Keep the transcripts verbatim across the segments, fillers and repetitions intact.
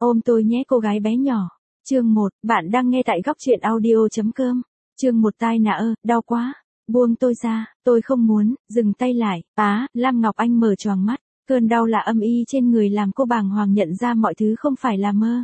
Ôm tôi nhé cô gái bé nhỏ. Chương một, bạn đang nghe tại góc truyện audio.com. Chương một tai nạ, đau quá. Buông tôi ra, tôi không muốn, dừng tay lại. Á, Lam Ngọc Anh mở choàng mắt. Cơn đau lạ âm y trên người làm cô bàng hoàng nhận ra mọi thứ không phải là mơ.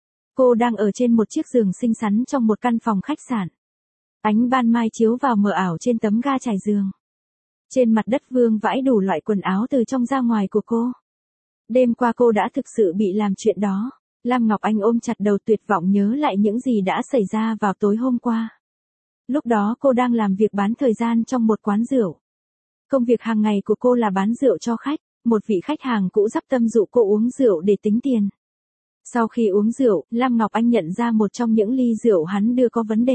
Cô đang ở trên một chiếc giường xinh xắn trong một căn phòng khách sạn. Ánh ban mai chiếu vào mờ ảo trên tấm ga trải giường. Trên mặt đất vương vãi đủ loại quần áo từ trong ra ngoài của cô. Đêm qua cô đã thực sự bị làm chuyện đó. Lam Ngọc Anh ôm chặt đầu tuyệt vọng nhớ lại những gì đã xảy ra vào tối hôm qua. Lúc đó cô đang làm việc bán thời gian trong một quán rượu. Công việc hàng ngày của cô là bán rượu cho khách. Một vị khách hàng cũ dắp tâm dụ cô uống rượu để tính tiền. Sau khi uống rượu, Lam Ngọc Anh nhận ra một trong những ly rượu hắn đưa có vấn đề.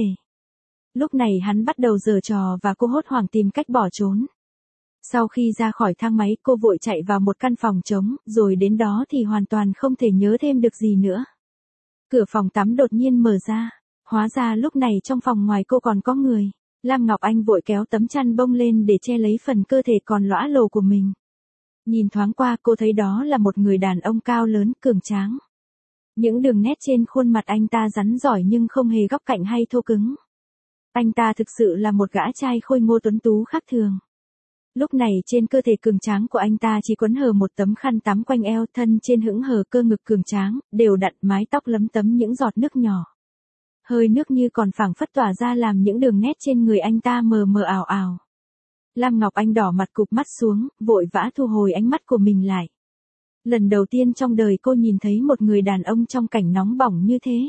Lúc này hắn bắt đầu giở trò và cô hốt hoảng tìm cách bỏ trốn. Sau khi ra khỏi thang máy, cô vội chạy vào một căn phòng trống, rồi đến đó thì hoàn toàn không thể nhớ thêm được gì nữa. Cửa phòng tắm đột nhiên mở ra. Hóa ra lúc này trong phòng ngoài cô còn có người. Lam Ngọc Anh vội kéo tấm chăn bông lên để che lấy phần cơ thể còn lõa lồ của mình. Nhìn thoáng qua cô thấy đó là một người đàn ông cao lớn, cường tráng. Những đường nét trên khuôn mặt anh ta rắn giỏi nhưng không hề góc cạnh hay thô cứng. Anh ta thực sự là một gã trai khôi ngô tuấn tú khác thường. Lúc này trên cơ thể cường tráng của anh ta chỉ quấn hờ một tấm khăn tắm quanh eo, thân trên hững hờ cơ ngực cường tráng, đều đặn, mái tóc lấm tấm những giọt nước nhỏ. Hơi nước như còn phảng phất tỏa ra làm những đường nét trên người anh ta mờ mờ ảo ảo. Lam Ngọc Anh đỏ mặt cụp mắt xuống, vội vã thu hồi ánh mắt của mình lại. Lần đầu tiên trong đời cô nhìn thấy một người đàn ông trong cảnh nóng bỏng như thế.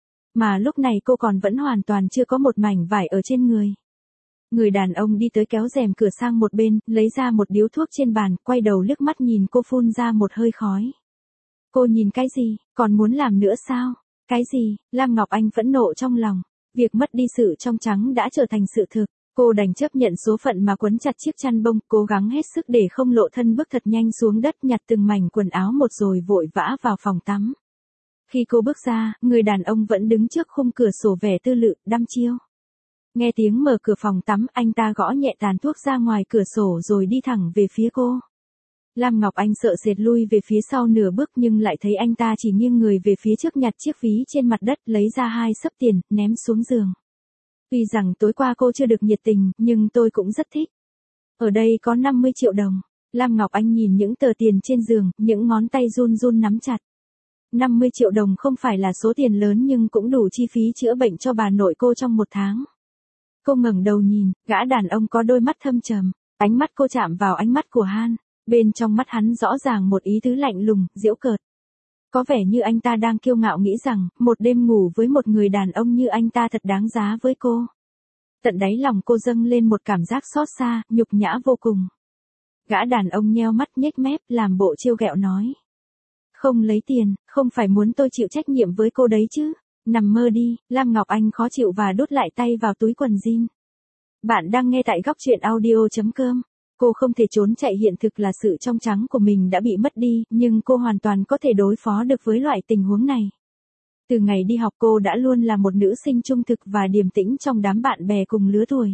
Mà lúc này cô còn vẫn hoàn toàn chưa có một mảnh vải ở trên người. Người đàn ông đi tới kéo rèm cửa sang một bên, lấy ra một điếu thuốc trên bàn, quay đầu liếc mắt nhìn cô phun ra một hơi khói. Cô nhìn cái gì, còn muốn làm nữa sao? Cái gì? Lam Ngọc Anh phẫn nộ trong lòng. Việc mất đi sự trong trắng đã trở thành sự thực. Cô đành chấp nhận số phận mà quấn chặt chiếc chăn bông, cố gắng hết sức để không lộ thân, bước thật nhanh xuống đất, nhặt từng mảnh quần áo một rồi vội vã vào phòng tắm. Khi cô bước ra, người đàn ông vẫn đứng trước khung cửa sổ vẻ tư lự, đăm chiêu. Nghe tiếng mở cửa phòng tắm, anh ta gõ nhẹ tàn thuốc ra ngoài cửa sổ rồi đi thẳng về phía cô. Lam Ngọc Anh sợ sệt lui về phía sau nửa bước nhưng lại thấy anh ta chỉ nghiêng người về phía trước, nhặt chiếc ví trên mặt đất, lấy ra hai xấp tiền, ném xuống giường. Tuy rằng tối qua cô chưa được nhiệt tình, nhưng tôi cũng rất thích. Ở đây có năm mươi triệu đồng. Lam Ngọc Anh nhìn những tờ tiền trên giường, những ngón tay run run nắm chặt. năm mươi triệu đồng không phải là số tiền lớn nhưng cũng đủ chi phí chữa bệnh cho bà nội cô trong một tháng. Cô ngẩng đầu nhìn, gã đàn ông có đôi mắt thâm trầm. Ánh mắt cô chạm vào ánh mắt của Han. Bên trong mắt hắn rõ ràng một ý tứ lạnh lùng, giễu cợt. Có vẻ như anh ta đang kiêu ngạo nghĩ rằng, một đêm ngủ với một người đàn ông như anh ta thật đáng giá với cô. Tận đáy lòng cô dâng lên một cảm giác xót xa, nhục nhã vô cùng. Gã đàn ông nheo mắt nhếch mép, làm bộ trêu ghẹo nói. Không lấy tiền, không phải muốn tôi chịu trách nhiệm với cô đấy chứ. Nằm mơ đi. Lam Ngọc Anh khó chịu và đút lại tay vào túi quần jean. Bạn đang nghe tại góc truyện audio.com. Cô không thể trốn chạy hiện thực là sự trong trắng của mình đã bị mất đi, nhưng cô hoàn toàn có thể đối phó được với loại tình huống này. Từ ngày đi học cô đã luôn là một nữ sinh trung thực và điềm tĩnh trong đám bạn bè cùng lứa tuổi.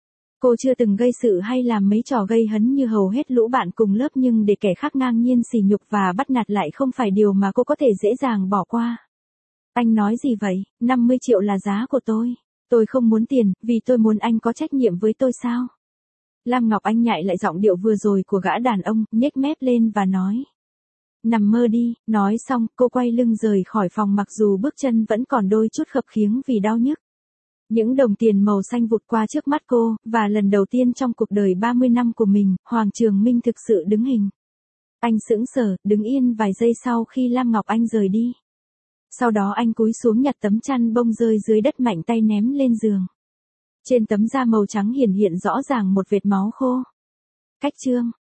Cô chưa từng gây sự hay làm mấy trò gây hấn như hầu hết lũ bạn cùng lớp, nhưng để kẻ khác ngang nhiên sỉ nhục và bắt nạt lại không phải điều mà cô có thể dễ dàng bỏ qua. Anh nói gì vậy? năm mươi triệu là giá của tôi. Tôi không muốn tiền, vì tôi muốn anh có trách nhiệm với tôi sao? Lam Ngọc Anh nhại lại giọng điệu vừa rồi của gã đàn ông, nhếch mép lên và nói. Nằm mơ đi. Nói xong, cô quay lưng rời khỏi phòng mặc dù bước chân vẫn còn đôi chút khập khiễng vì đau nhức. Những đồng tiền màu xanh vụt qua trước mắt cô, và lần đầu tiên trong cuộc đời ba mươi năm của mình, Hoàng Trường Minh thực sự đứng hình. Anh sững sờ, đứng yên vài giây sau khi Lam Ngọc Anh rời đi. Sau đó anh cúi xuống nhặt tấm chăn bông rơi dưới đất, mạnh tay ném lên giường. Trên tấm da màu trắng hiển hiện rõ ràng một vệt máu khô. Cách chương.